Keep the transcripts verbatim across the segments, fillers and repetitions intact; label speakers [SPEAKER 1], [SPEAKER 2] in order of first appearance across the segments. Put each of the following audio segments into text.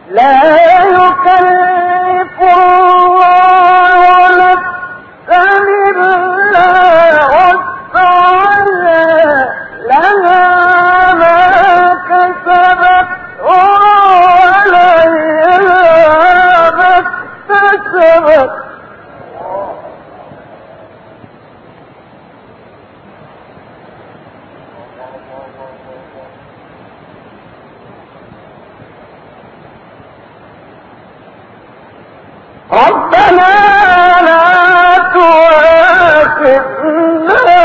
[SPEAKER 1] لا يكلف الله نفسا إلا وسعها لها ما كسبت وعليها ما اكتسبت ربنا لا تؤاخذنا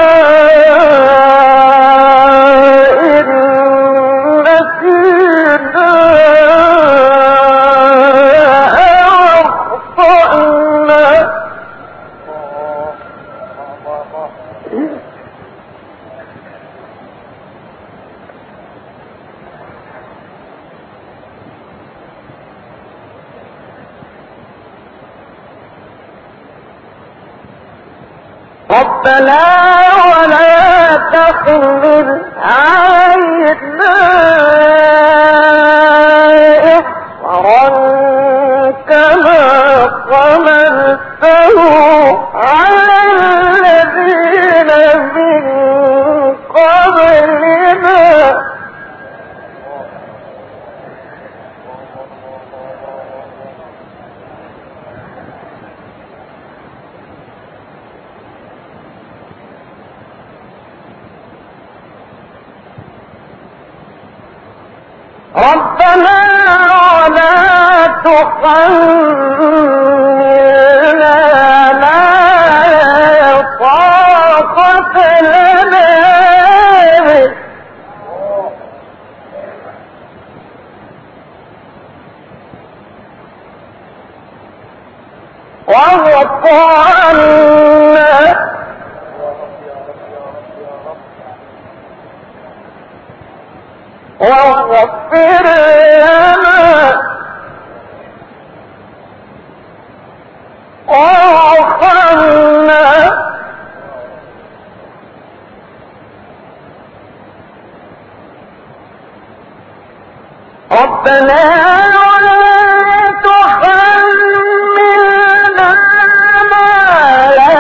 [SPEAKER 1] إن نسينا أو أخطأنا ربنا ولا تحمل علينا إصرا كما حملته على الذين من قبلنا ربنا ولا تحملنا ما لا طاقة لنا به واعف عنا واغفر لنا وارحمنا ربنا ولا تحملنا ما لا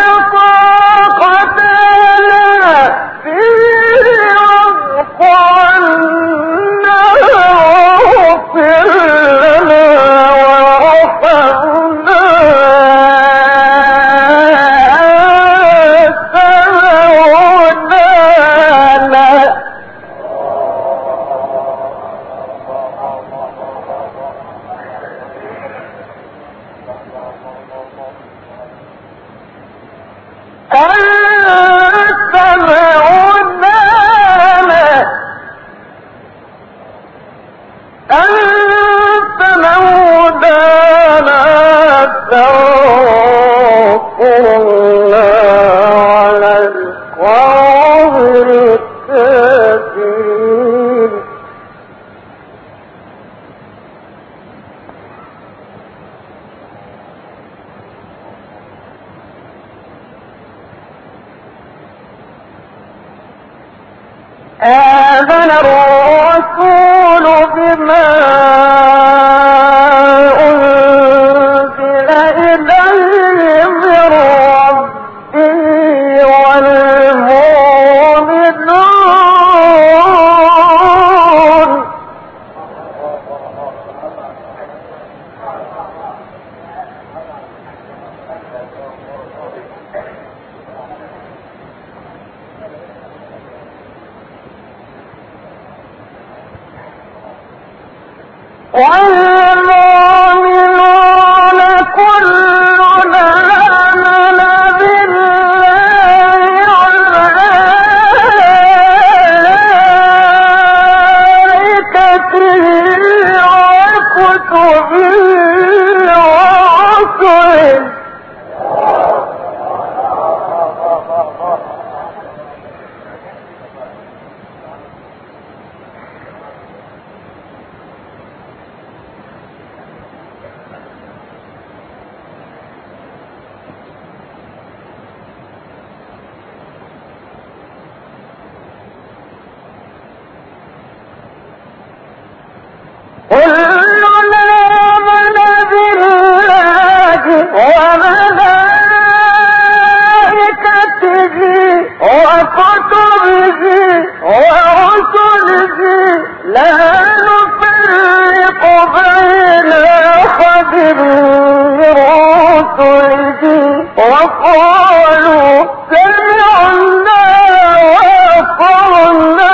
[SPEAKER 1] طاقة لنا به واغفر لنا واغفر لنا وارحمنا أنت مولانا أنت مولانا أنت مولانا فانصرنا على القوم الكافرين آمن الرسول بما أنزل إليه من ربه والمؤمنون والمؤمنون كلنا آمن بالله وملائكته وكتبه ورسله وملائكته وكتبه ورسله لا نفرق بين أحد من رسله وقالوا سمعنا وأطعنا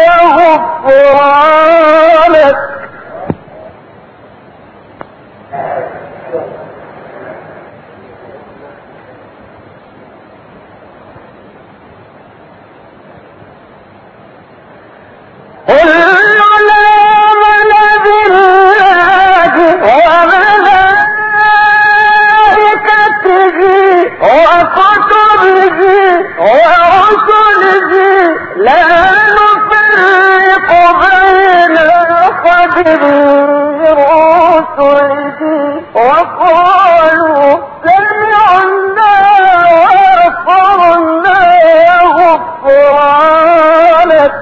[SPEAKER 1] غفرانك. كل العمل بالله وملائكته وكتبه ورسله لا نفرق بين أحد من رسله وقالوا سمعنا وأطعنا غفرانك.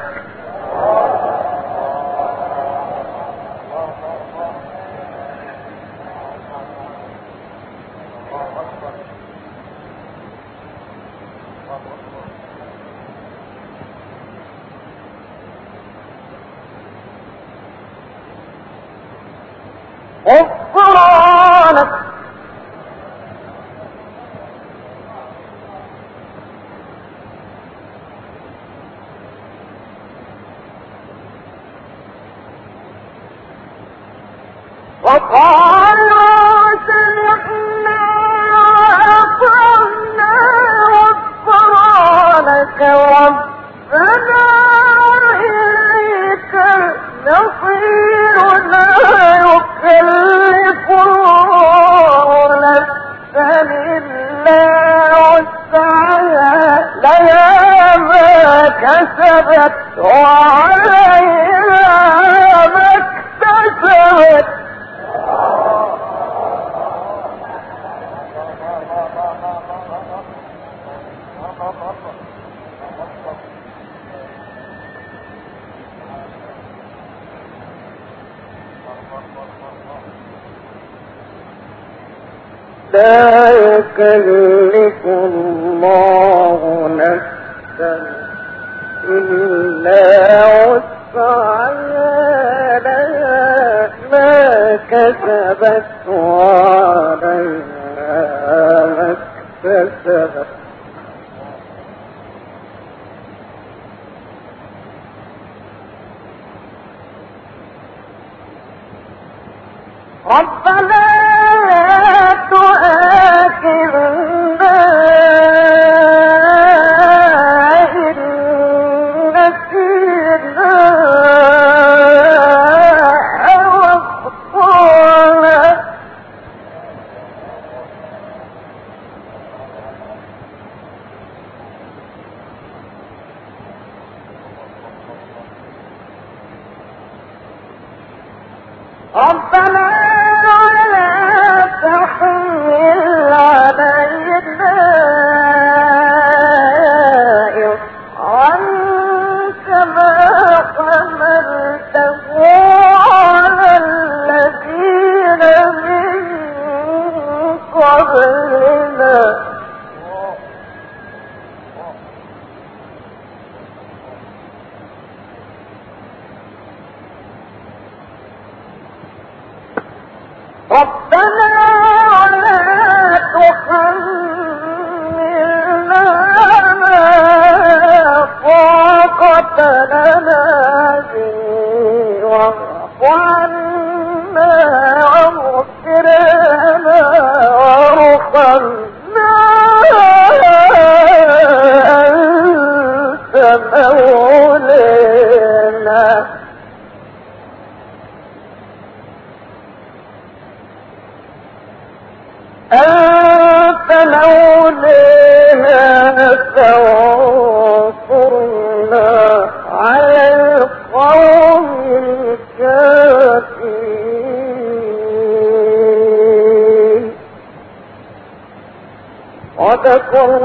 [SPEAKER 1] غفرانك. وقالوا سمعنا وأطعنا غفرانك ربنا وإليك المصير. لا يكلف الله نفسا إلا وسعها لها ما كسبت وعليها ما اكتسبت. لا يكلف الله نفسا إلا وسعها لها ما كسبت وعليها ما اكتسبت. ربنا لا تؤاخذنا إن نسينا أو أخطأنا. ربنا تحمل علينا إصرا كما حملته على الذين من قبلنا. ربنا ولا تحملنا ما طاقة لنا به واعف عنا واغفر لنا وارحمنا أنت مولانا. أنت مولانا فانصرنا على القوم الكافرين. صدق